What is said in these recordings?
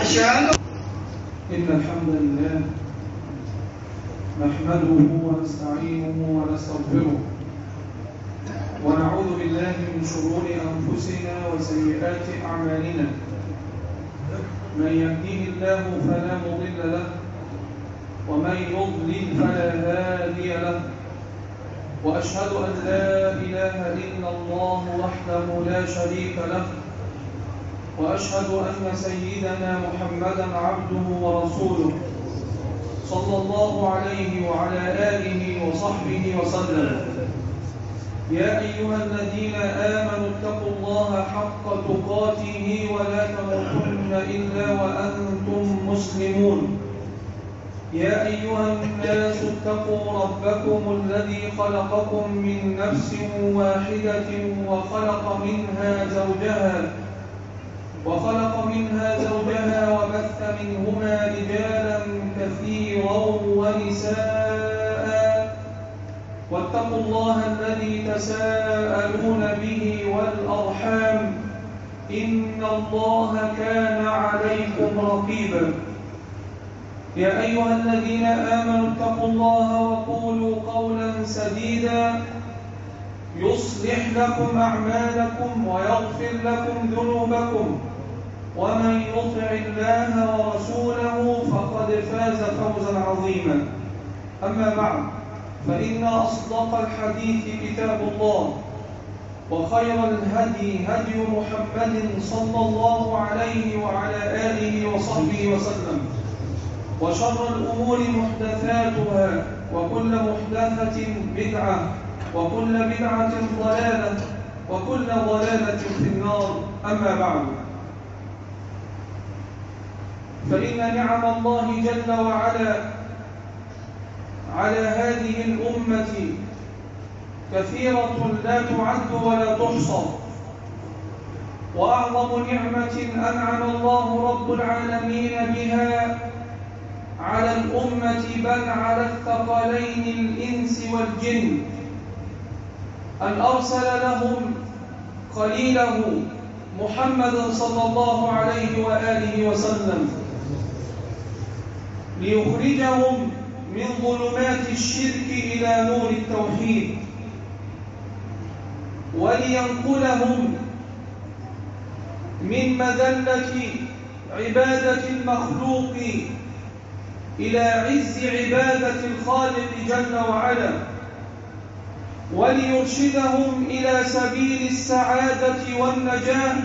أشهد إن الحمد لله نحمده ونستعينه ونستغفره ونعوذ بالله من شرور أنفسنا وسيئات أعمالنا. من يهده الله فلا مضل له ومن يضلل فلا هادي له، وأشهد أن لا إله إلا الله وحده لا شريك له، وأشهد أن سيدنا محمدًا عبده ورسوله صلى الله عليه وعلى آله وصحبه وسلم. يا أيها الذين آمنوا اتقوا الله حق تقاته ولا تموتن إلا وأنتم مسلمون. يا أيها الناس اتقوا ربكم الذي خلقكم من نفس واحدة وخلق منها زوجها وبث منهما رجالا كثيرا ونساء، واتقوا الله الذي تساءلون به والأرحام إن الله كان عليكم رقيبا. يا أيها الذين آمنوا اتقوا الله وقولوا قولا سديدا يصلح لكم أعمالكم ويغفر لكم ذنوبكم، ومن يطع الله ورسوله فقد فاز فوزا عظيما. أما بعد، فإن أصدق الحديث كتاب الله، وخير الهدي هدي محمد صلى الله عليه وعلى آله وصحبه وسلم، وشر الأمور محدثاتها، وكل محدثة بدعة، وكل بدعة ضلالة، وكل ضلالة في النار. أما بعد، فإن نعم الله جل وعلا على هذه الأمة كثيرة لا تعد ولا تحصى، وأعظم نعمة أنعم الله رب العالمين بها على الأمة بل على الثقلين الإنس والجن أن أرسل لهم خليله محمد صلى الله عليه وآله وسلم ليخرجهم من ظلمات الشرك إلى نور التوحيد، ولينقلهم من مذلة عبادة المخلوق إلى عز عبادة الخالق جل وعلا، وليرشدهم إلى سبيل السعادة والنجاة،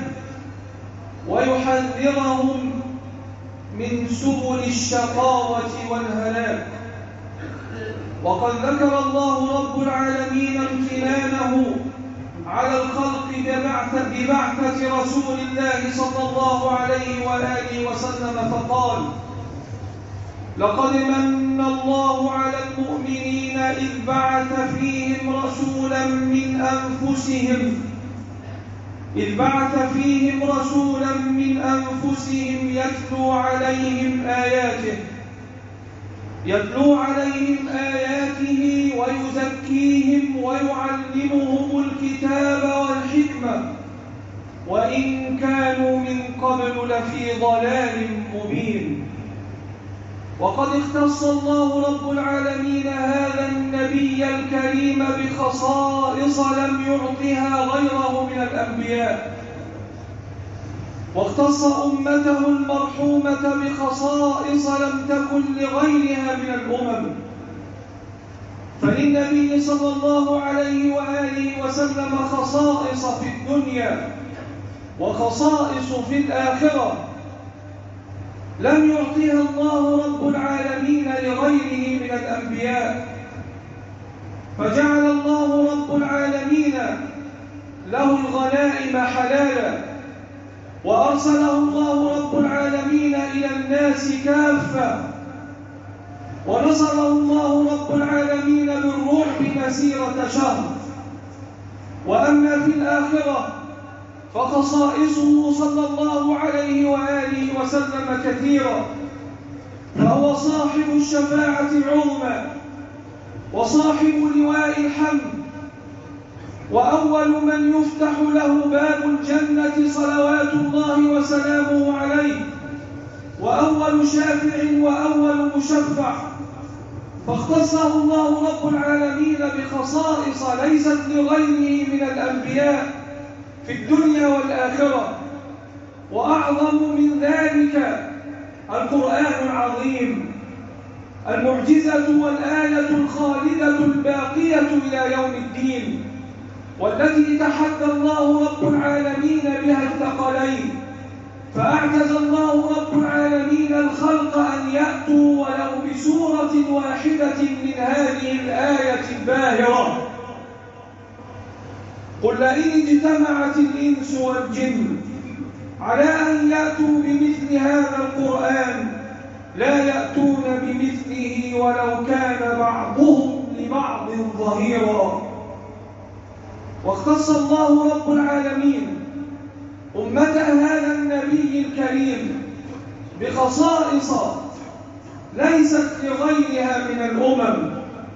ويحذرهم من سبل الشقاوة والهلاك. وقد ذكر الله رب العالمين امتنانه على الخلق ببعثة رسول الله صلى الله عليه وآله وسلم، فقال: لقد من الله على المؤمنين إذ بعث فيهم رسولا من أنفسهم يتلو عليهم آياته ويزكيهم ويعلمهم الكتاب والحكمة وإن كانوا من قبل لفي ضلال مبين. وقد اختص الله رب العالمين هذا النبي الكريم بخصائص لم يعطها غيره من الأنبياء، واختص أمته المرحومة بخصائص لم تكن لغيرها من الأمم. فللنبي صلى الله عليه وآله وسلم خصائص في الدنيا وخصائص في الآخرة لم يعطيها الله رب العالمين لغيره من الأنبياء، فجعل الله رب العالمين له الغنائم حلالا، وأرسله الله رب العالمين إلى الناس كافة، ونصره الله رب العالمين بالرعب مسيرة شهر. وأما في الآخرة فخصائصه صلى الله عليه وآله وسلم كثيرة، فهو صاحب الشفاعة العظمى وصاحب لواء الحمد، وأول من يفتح له باب الجنة صلوات الله وسلامه عليه، وأول شافع وأول مشفع، فاختصه الله رب العالمين بخصائص ليست لغيره من الأنبياء في الدنيا والآخرة. وأعظم من ذلك القرآن العظيم، المعجزة والآية الخالدة الباقية إلى يوم الدين، والتي تحدى الله رب العالمين بها الثقلين، فأعجز الله رب العالمين الخلق أن يأتوا ولو بسورة واحدة من هذه الآية الباهرة. قل لئن اجتمعت الإنس والجن على أن يأتوا بمثل هذا القرآن لا يأتون بمثله ولو كان بعضهم لبعض ظهيرا. واختص الله رب العالمين أمة هذا النبي الكريم بخصائص ليست لغيرها من الأمم،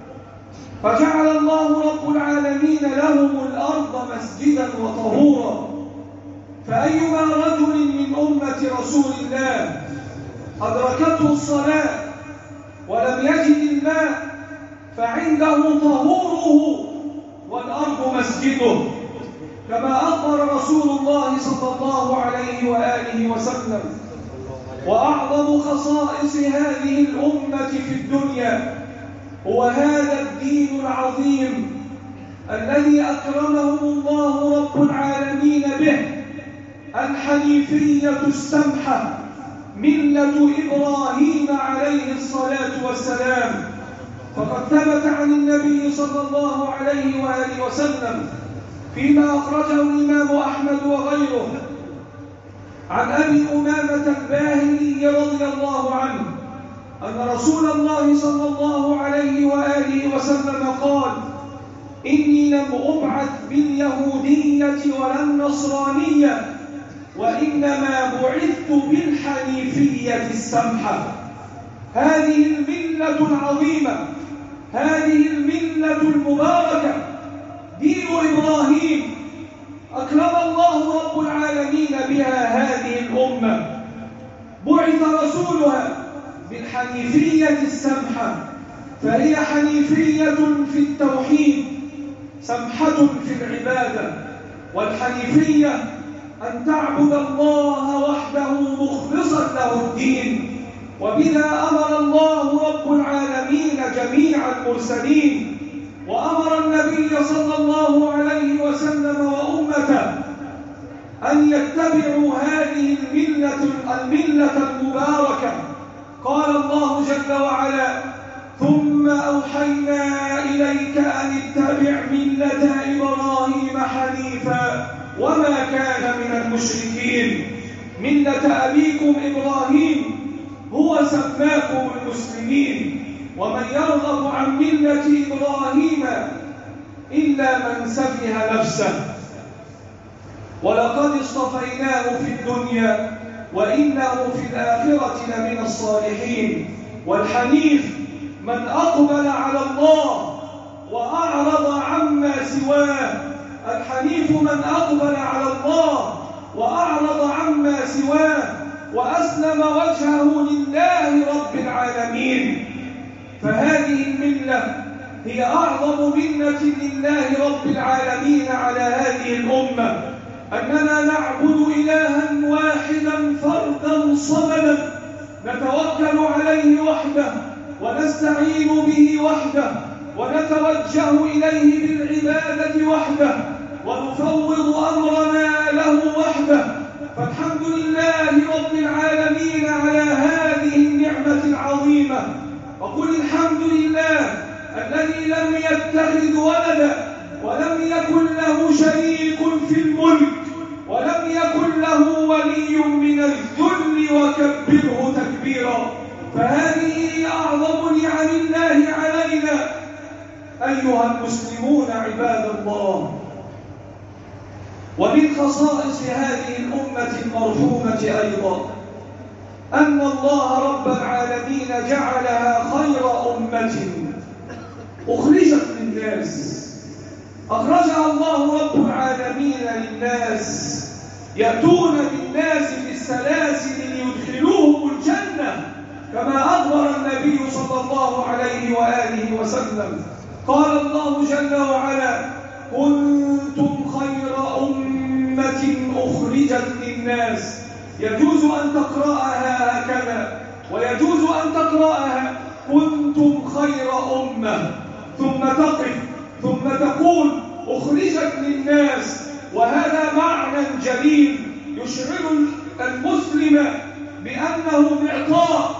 فجعل الله رب العالمين لهم الأرض مسجدا وطهورا. فأيما رجل من أمة رسول الله أدركته الصلاة ولم يجد الماء فعنده طهوره والأرض مسجده، كما أخبر رسول الله صلى الله عليه وآله وسلم. وأعظم خصائص هذه الأمة في الدنيا هو هذا الدين العظيم الذي أكرمهم الله رب العالمين به، الحنيفية السمحة، ملة إبراهيم عليه الصلاة والسلام. فقد ثبت عن النبي صلى الله عليه وآله وسلم فيما أخرجه الإمام أحمد وغيره عن أبي أمامة الباهلي رضي الله عنه أن رسول الله صلى الله عليه وآله وسلم قال: إني لم أبعث باليهودية ولا النصرانية، وإنما بعثت بالحنيفية السمحة. هذه الملة العظيمة، هذه الملة المباركة، دين إبراهيم، أكرم الله رب العالمين بها هذه الأمة. بعث رسولها بالحنيفية السمحة، فهي حنيفية في التوحيد، سمحة في العبادة. والحنيفية أن تعبد الله وحده مخلصا له الدين، وبذا أمر الله رب العالمين جميع المرسلين، وأمر النبي صلى الله عليه وسلم وأمته أن يتبعوا هذه الملة المباركة. قال الله جل وعلا: ثم أوحينا إليك أن اتبع ملة إبراهيم حنيفا وما كان من المشركين. ملة أبيكم إبراهيم هو سماكم المسلمين، ومن يرغب عن ملة إبراهيم إلا من سفه نفسه، ولقد اصطفيناه في الدنيا وإنه في الآخرة لمن الصالحين. والحنيف من أقبل على الله وأعرض عما سواه. الحنيف من أقبل على الله وأعرض عما سواه وأسلم وجهه لله رب العالمين. فهذه الملة هي أعظم منة لله رب العالمين على هذه الأمة، أننا نعبد إلها واحدا فردا صمدا، نتوكل عليه وحده ونستعين به وحده ونتوجه إليه بالعبادة وحده ونفوض أمرنا له وحده. فالحمد لله رب العالمين على هذه النعمة العظيمة. وقل الحمد لله الذي لم يتخذ ولدا ولم يكن له شريك في الملك ولم يكن له ولي من الذل وكبره تكبيرا. فهذه أعظم نعم الله علينا أيها المسلمون عباد الله. ومن خصائص هذه الأمة المرحومة أيضا أن الله رب العالمين جعلها خير أمة أخرجت للناس. أخرجها الله رب العالمين للناس، يأتون بالناس في السلاسل ليدخلوهم الجنة الله عليه وآله وسلم. قال الله جل وعلا: كنتم خير أمة أخرجت للناس. يجوز أن تقرأها هكذا، ويجوز أن تقرأها كنتم خير أمة، ثم تقف ثم تقول أخرجت للناس. وهذا معنى جليل يشعر المسلم بأنه معطاء،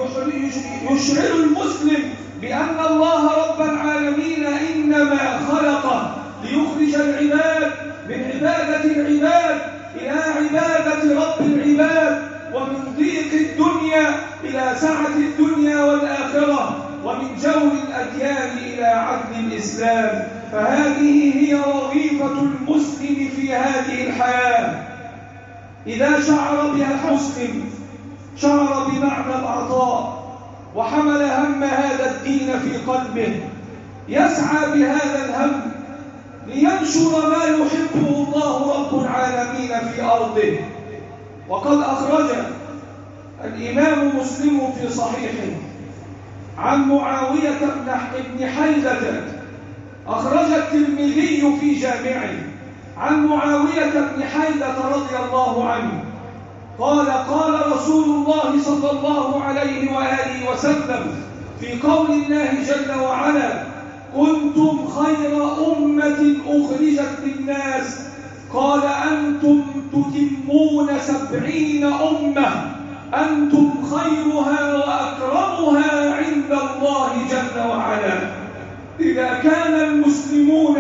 يشعر المسلم بأن الله رب العالمين إنما خلقه ليخرج العباد من عبادة العباد إلى عبادة رب العباد، ومن ضيق الدنيا إلى سعة الدنيا والآخرة، ومن جور الأديان إلى عدل الإسلام. فهذه هي وظيفة المسلم في هذه الحياة. إذا شعر بها المسلم شعر بمعنى العطاء، وحمل هم هذا الدين في قلبه، يسعى بهذا الهم لينشر ما يحبه الله رب العالمين في أرضه. وقد أخرج الإمام مسلم في صحيحه عن معاوية بن حيدة، أخرج الترمذي في جامعه عن معاوية بن حيدة رضي الله عنه قال: قال رسول الله صلى الله عليه وآله وسلم في قول الله جل وعلا: كنتم خير أمة أخرجت للناس. قال: أنتم تتمون 70 أمة، أنتم خيرها وأكرمها عند الله جل وعلا. إذا كان المسلمون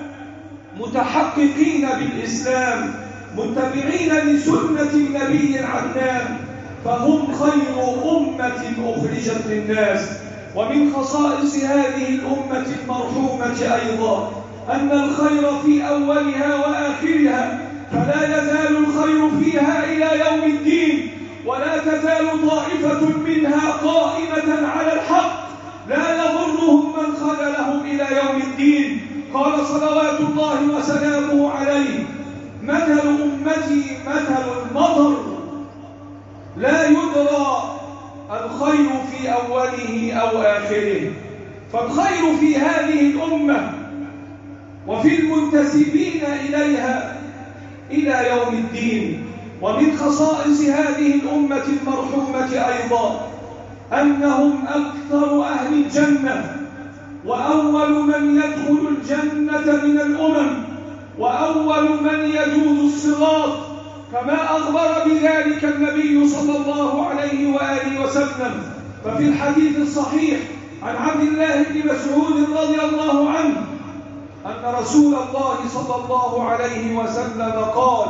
متحققين بالإسلام متبعين لسنة النبي العدنان فهم خير أمة أخرجت للناس. ومن خصائص هذه الأمة المرحومة أيضا أن الخير في أولها وآخرها، فلا يزال الخير فيها إلى يوم الدين، ولا تزال طائفة منها قائمة على الحق لا يضرهم من خذلهم إلى يوم الدين. قال صلوات الله وسلامه عليه: مثل أمتي مثل المطر، لا يدرى الخير في أوله أو آخره. فالخير في هذه الأمة وفي المنتسبين إليها إلى يوم الدين. ومن خصائص هذه الأمة المرحومة أيضا أنهم أكثر أهل الجنة، وأول من يدخل الجنة من الأمم، وأول من يجوز الصراط، كما أخبر بذلك النبي صلى الله عليه وآله وسلم. ففي الحديث الصحيح عن عبد الله بن مسعود رضي الله عنه أن رسول الله صلى الله عليه وسلم قال: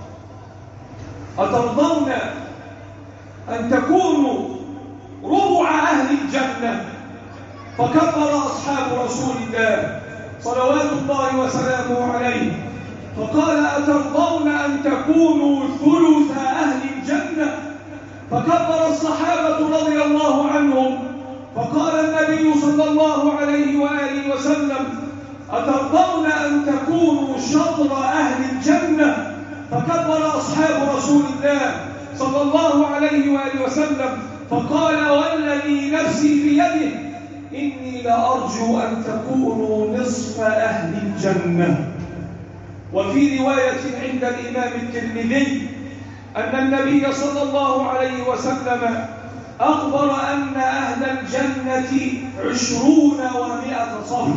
أترضون أن تكونوا ربع أهل الجنة؟ فكبر أصحاب رسول الله صلوات الله وسلامه عليه فقال: أترضون أن تكونوا ثلث أهل الجنة؟ فكبر الصحابة رضي الله عنهم فقال النبي صلى الله عليه وآله وسلم: أترضون أن تكونوا شطر أهل الجنة؟ فكبر أصحاب رسول الله صلى الله عليه وآله وسلم فقال: والذي نفسي بيده إني لأرجو أن تكونوا نصف أهل الجنة. وفي رواية عند الإمام الترمذي أن النبي صلى الله عليه وسلم أخبر أن أهل الجنة 20 و100 صف،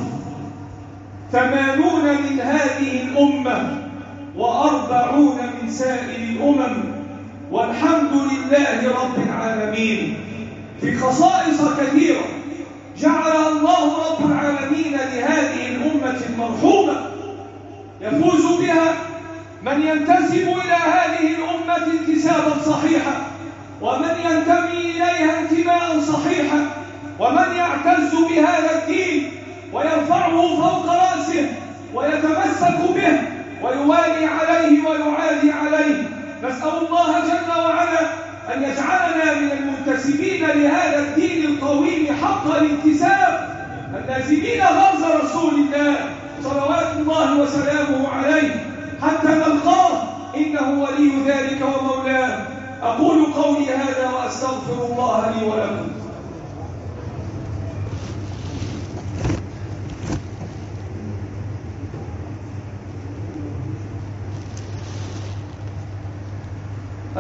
80 من هذه الأمة و40 من سائر الأمم، والحمد لله رب العالمين. في خصائص كثيرة جعل الله رب العالمين لهذه الأمة المرحومة يفوز بها من ينتسب إلى هذه الأمة انتسابا صحيحا، ومن ينتمي إليها انتماء صحيحا، ومن يعتز بهذا الدين ويرفعه فوق رأسه ويتمسك به ويوالي عليه ويعادي عليه. نسأل الله جل وعلا أن يجعلنا من المنتسبين لهذا الدين القويم حق الانتساب، اللازمين غرز رسول الله صلوات الله وسلامه عليه حتى نلقاه، إنه ولي ذلك ومولاه. أقول قولي هذا وأستغفر الله لي ولكم.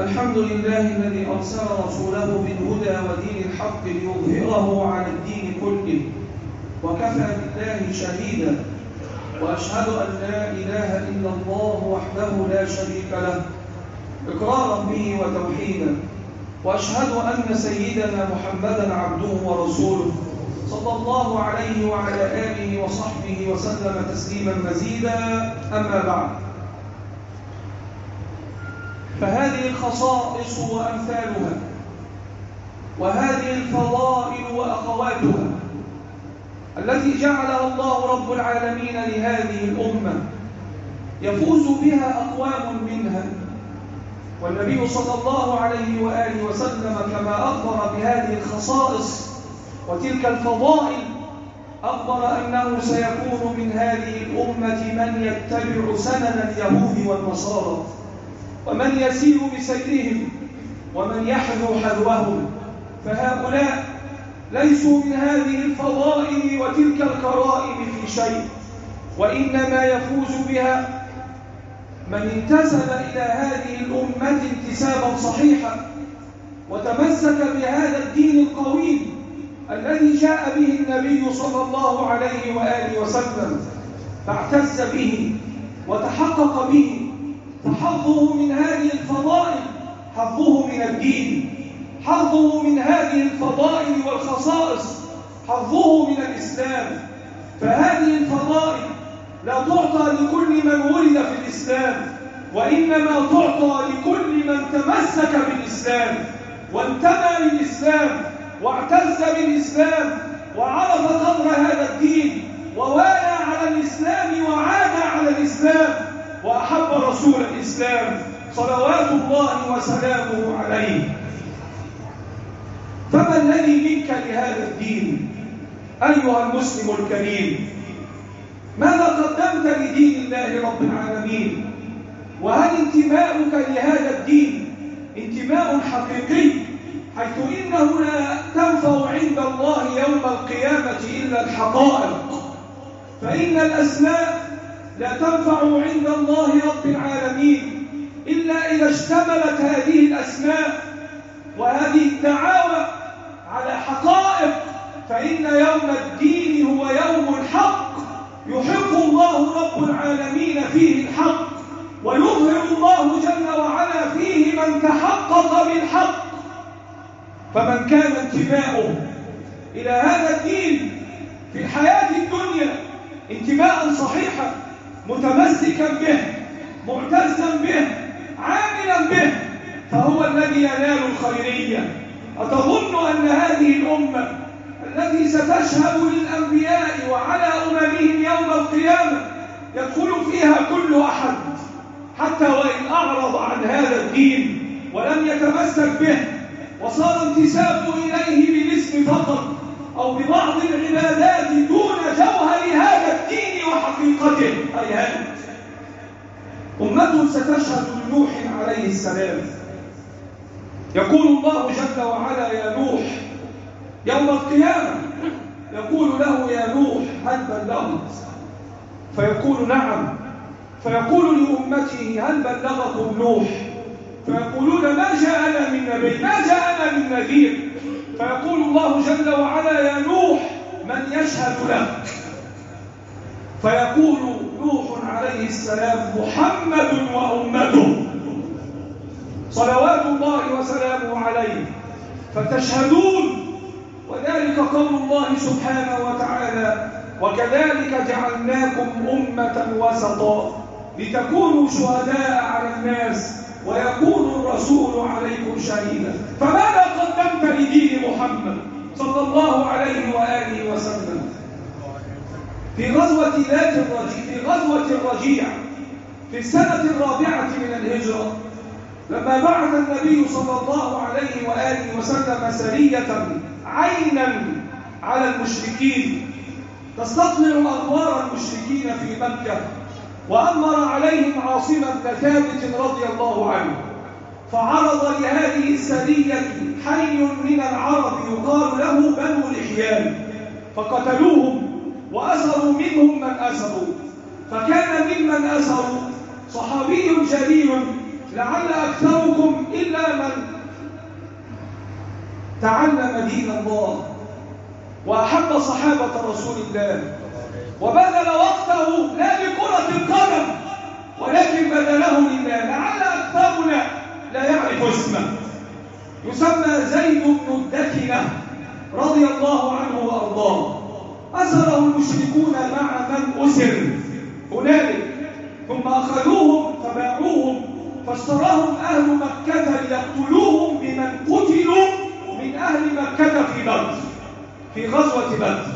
الحمد لله الذي أرسل رسوله بالهدى ودين الحق ليظهره على الدين كله، وكفى بالله شهيدا، وأشهد أن لا إله إلا الله وحده لا شريك له إقرارا به وتوحيدا، وأشهد أن سيدنا محمدا عبده ورسوله صلى الله عليه وعلى آله وصحبه وسلم تسليما مزيدا. أما بعد، فهذه الخصائص وأمثالها، وهذه الفضائل وأخواتها التي جعلها الله رب العالمين لهذه الأمة يفوز بها أقوام منها، والنبي صلى الله عليه وآله وسلم كما أخبر بهذه الخصائص وتلك الفضائل أخبر أنه سيكون من هذه الأمة من يتبع سنن اليهود والنصارى، ومن يسير بسيرهم، ومن يحذو حذوهم. فهؤلاء ليسوا من هذه الفضائل وتلك الكرائم في شيء، وإنما يفوز بها من انتسب إلى هذه الأمة انتسابا صحيحا، وتمسك بهذا الدين القويم الذي جاء به النبي صلى الله عليه وآله وسلم، فاعتز به وتحقق به. فحظه من هذه الفضائل حظه من الدين، حظه من هذه الفضائل والخصائص حظه من الإسلام. فهذه الفضائل لا تعطى لكل من ولد في الإسلام، وإنما تعطى لكل من تمسك بالإسلام وانتمى للإسلام واعتز بالإسلام وعرف قدر هذا الدين ووالى على الإسلام وعاد على الإسلام وأحب رسول الإسلام صلوات الله وسلامه عليه. فما الذي منك لهذا الدين أيها المسلم الكريم؟ ماذا قدمت لدين الله رب العالمين؟ وهل انتماؤك لهذا الدين انتماء حقيقي، حيث إنه لا تنفع عند الله يوم القيامة إلا الحقائق، فإن الأسماء لا تنفع عند الله رب العالمين إلا إذا اشتملت هذه الأسماء وهذه الدعاوى على حقائق. فإن يوم الدين هو يوم الحق، يحق الله رب العالمين فيه الحق، ويظهر الله جل وعلا فيه من تحقق بالحق. فمن كان انتماؤه إلى هذا الدين في الحياة الدنيا انتماء صحيحا متمسكا به معتزا به عاملا به، فهو الذي ينال الخيرية. أتظن أن هذه الأمة التي ستشهد للأنبياء وعلى أممهم يوم القيامة يدخل فيها كل أحد، حتى وإن أعرض عن هذا الدين ولم يتمسك به وصار انتسابه إليه بالاسم فقط أو ببعض العبادات دون جوهر هذا الدين وحقيقته؟ هيهات. أمة ستشهد لنوح عليه السلام، يقول الله جل وعلا: يا نوح، يوم القيامة يقول له: يا نوح هل بلغت؟ فيقول: نعم. فيقول لأمته: هل بلغكم نوح؟ فيقولون: ما جاءنا من نبي، ما جاءنا من نذير. فيقول الله جل وعلا: يا نوح من يشهد لك؟ فيقول نوح عليه السلام: محمد وأمته صلوات الله وسلامه عليه. فتشهدون، وذلك قول الله سبحانه وتعالى: وكذلك جعلناكم أمة وسطا لتكونوا شهداء على الناس ويكون الرسول عليكم شهيدا. فماذا قدمت لدين محمد صلى الله عليه وآله وسلم؟ في غزوة الرجيع في السنة الرابعة من الهجرة، لما بعث النبي صلى الله عليه وآله وسلم سرية عينا على المشركين تستطلع أغوار المشركين في مكة، وأمر عليهم عاصم بن ثابت رضي الله عنه، فعرض لهذه السرية حي من العرب يقال له بنو لحيان، فقتلوهم وأسروا منهم من أسروا. فكان ممن أسروا صحابي جليل لعل أكثركم إلا من تعلم دين الله وأحب صحابة رسول الله وبذل وقته لا لكرة القدم ولكن بذله لله. لعل أكثرنا لا يعرف اسمه، يسمى زيد بن الدكنة رضي الله عنه وأرضاه. أسره المشركون مع من أسر هنالك، ثم أخذوهم فباعوهم فاشتراهم أهل مكة ليقتلوهم بمن قتلوا من أهل مكة في بدر، في غزوة بدر.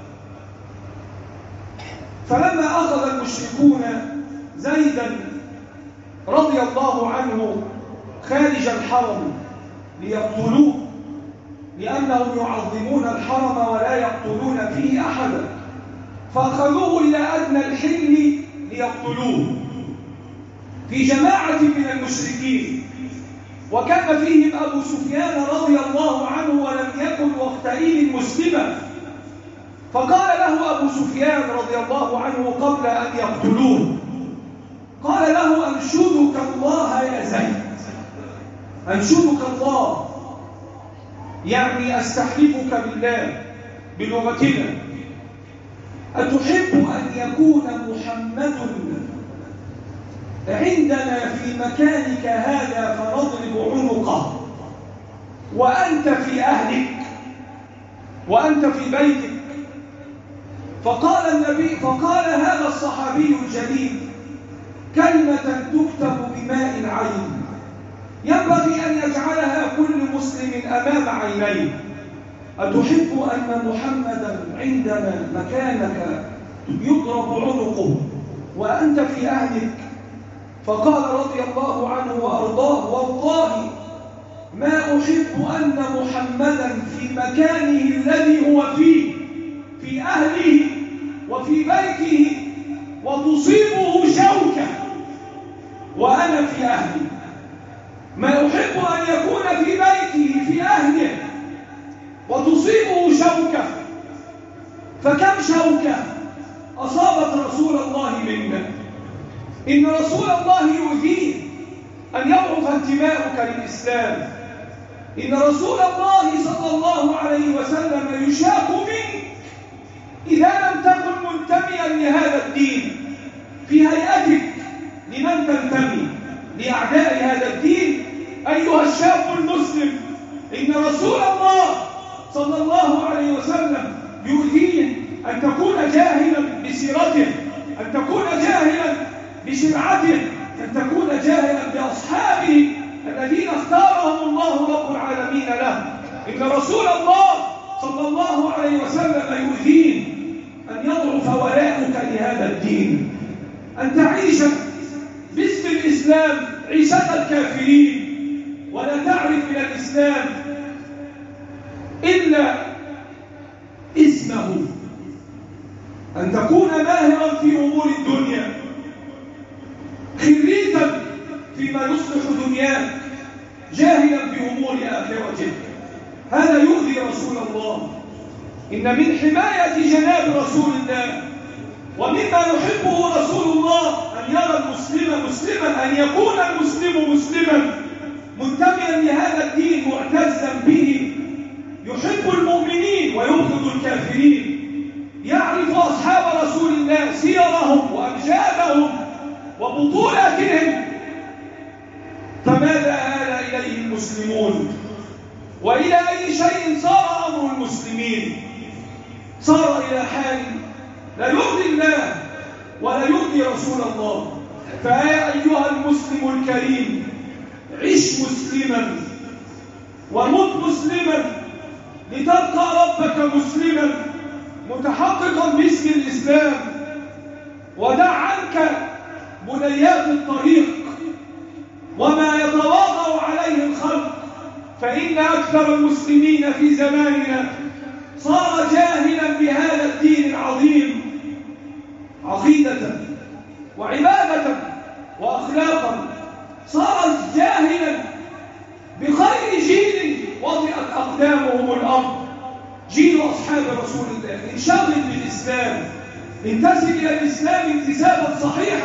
فلما أخذ المشركون زيدا رضي الله عنه خارج الحرم ليقتلوه، لأنهم يعظمون الحرم ولا يقتلون فيه أحدا، فأخذوه إلى أدنى الحل ليقتلوه في جماعة من المشركين، وكان فيهم أبو سفيان رضي الله عنه ولم يكن وقتئذ مسلما. فقال له أبو سفيان رضي الله عنه قبل أن يقتلوه، قال له: أنشدك الله يا زيد، أنشدك الله، يعني أستحلفك بالله بلغتنا، أتحب أن يكون محمد عندنا في مكانك هذا فنضرب عنقه وأنت في أهلك وأنت في بيتك؟ فقال هذا الصحابي الجليل كلمة تكتب بماء العين ينبغي أن يجعلها كل مسلم أمام عينيه: أتحب أن محمدا عندنا مكانك يضرب عنقه وأنت في أهلك؟ فقال رضي الله عنه وأرضاه: والله ما أحب أن محمدا في مكانه الذي هو فيه في أهله وفي بيته وتصيبه شوكة وأنا في أهلي. ما أحب أن يكون في بيته في أهله وتصيبه شوكة. فكم شوكة أصابت رسول الله منا؟ إن رسول الله يؤذيه أن يضعف انتماؤك للإسلام. إن رسول الله صلى الله عليه وسلم يشاق منك إذا لم تكن منتميا لهذا الدين في هيئتك. لمن تنتمي؟ لأعداء هذا الدين. أيها الشاب المسلم، إن رسول الله صلى الله عليه وسلم يؤذيه أن تكون جاهلا بسيرته، أن تكون جاهلا بشرعته، أن تكون جاهلا بأصحابه الذين اختارهم الله رب العالمين له. إن رسول الله صلى الله عليه وسلم يؤذيه أن يضعف ولاؤك لهذا الدين، أن تعيش باسم الإسلام عيشة الكافرين ولا تعرف من الإسلام إلا اسمه، أن تكون ماهرا في أمور الدنيا، خريتا فيما يصلح دنياك، جاهلا بأمور آخرتك. هذا يؤذي رسول الله. إن من حماية جناب رسول الله ومما يحبه رسول الله أن يرى المسلم مسلما، أن يكون المسلم مسلما منتميا لهذا الدين معتزا به، يحب المؤمنين ويبغض الكافرين، يعرف أصحاب رسول الله سيرهم وأمجادهم وبطولاتهم. فماذا آل إليه المسلمون؟ وإلى أي شيء صار أمر المسلمين؟ صار إلى حال لا يرضي الله ولا يرضي رسول الله. فيا أيها المسلم الكريم، عش مسلما ومت مسلما لتلقى ربك مسلما متحققا باسم الإسلام. ودع عنك بنيات الطريق وما يتواضع عليه الخلق، فإن أكثر المسلمين في زماننا صار جاهلا بهذا الدين العظيم عقيدة وعبادة وأخلاقا، صار جاهلا بخير جيل وطئت أقدامهم الأرض، جيل أصحاب رسول الله. انشغل بالإسلام، انتسب إلى الإسلام انتسابا صحيحا،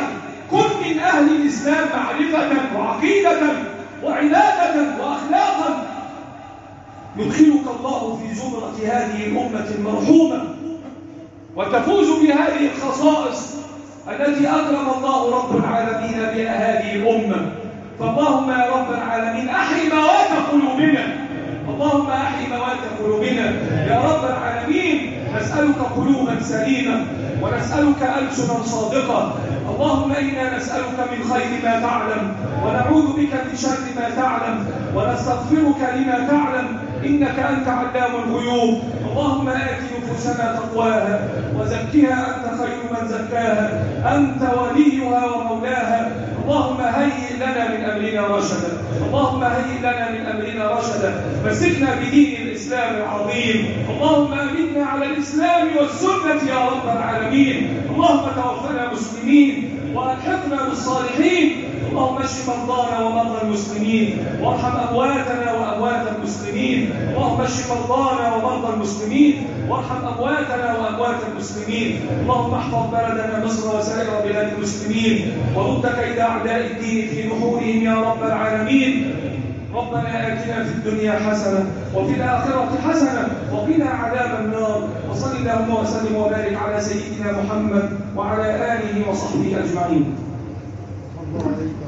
كن من أهل الإسلام معرفة وعقيدة وعبادة وأخلاقا، يدخلك الله في زمرة هذه الأمة المرحومة، وتفوز بهذه الخصائص التي أكرم الله رب العالمين بها هذه الأمة. فاللهم يا رب العالمين أحي موات قلوبنا، اللهم أحي موات قلوبنا يا رب العالمين. نسألك قلوبا سليمة، ونسألك ألسنا صادقة. اللهم إنا نسألك من خير ما تعلم، ونعوذ بك من شر ما تعلم، ونستغفرك لما تعلم، إنك أنت علام الغيوب. اللهم آت نفوسنا تقواها وزكها أنت خير من زكاها، أنت وليها ومولاها. اللهم هيئ لنا من أمرنا رشدا، اللهم هيئ لنا من أمرنا رشدا. مسكنا بدين الإسلام العظيم، اللهم أمتنا على الإسلام والسنة يا رب العالمين. اللهم توفنا مسلمين وألحقنا بالصالحين. اللهم اشف مرضانا ومرضى المسلمين، وارحم أمواتنا وأموات المسلمين. اللهم اشف مرضانا ومرضى المسلمين، وارحم أمواتنا وأموات المسلمين. اللهم احفظ بلدنا مصر وسائر بلاد المسلمين، ورد كيد أعداء الدين في نحورهم يا رب العالمين. ربنا آتنا في الدنيا حسنة وفي الآخرة حسنة وقنا عذاب النار. وصل اللهم وسلم وبارك على سيدنا محمد وعلى آله وصحبه أجمعين.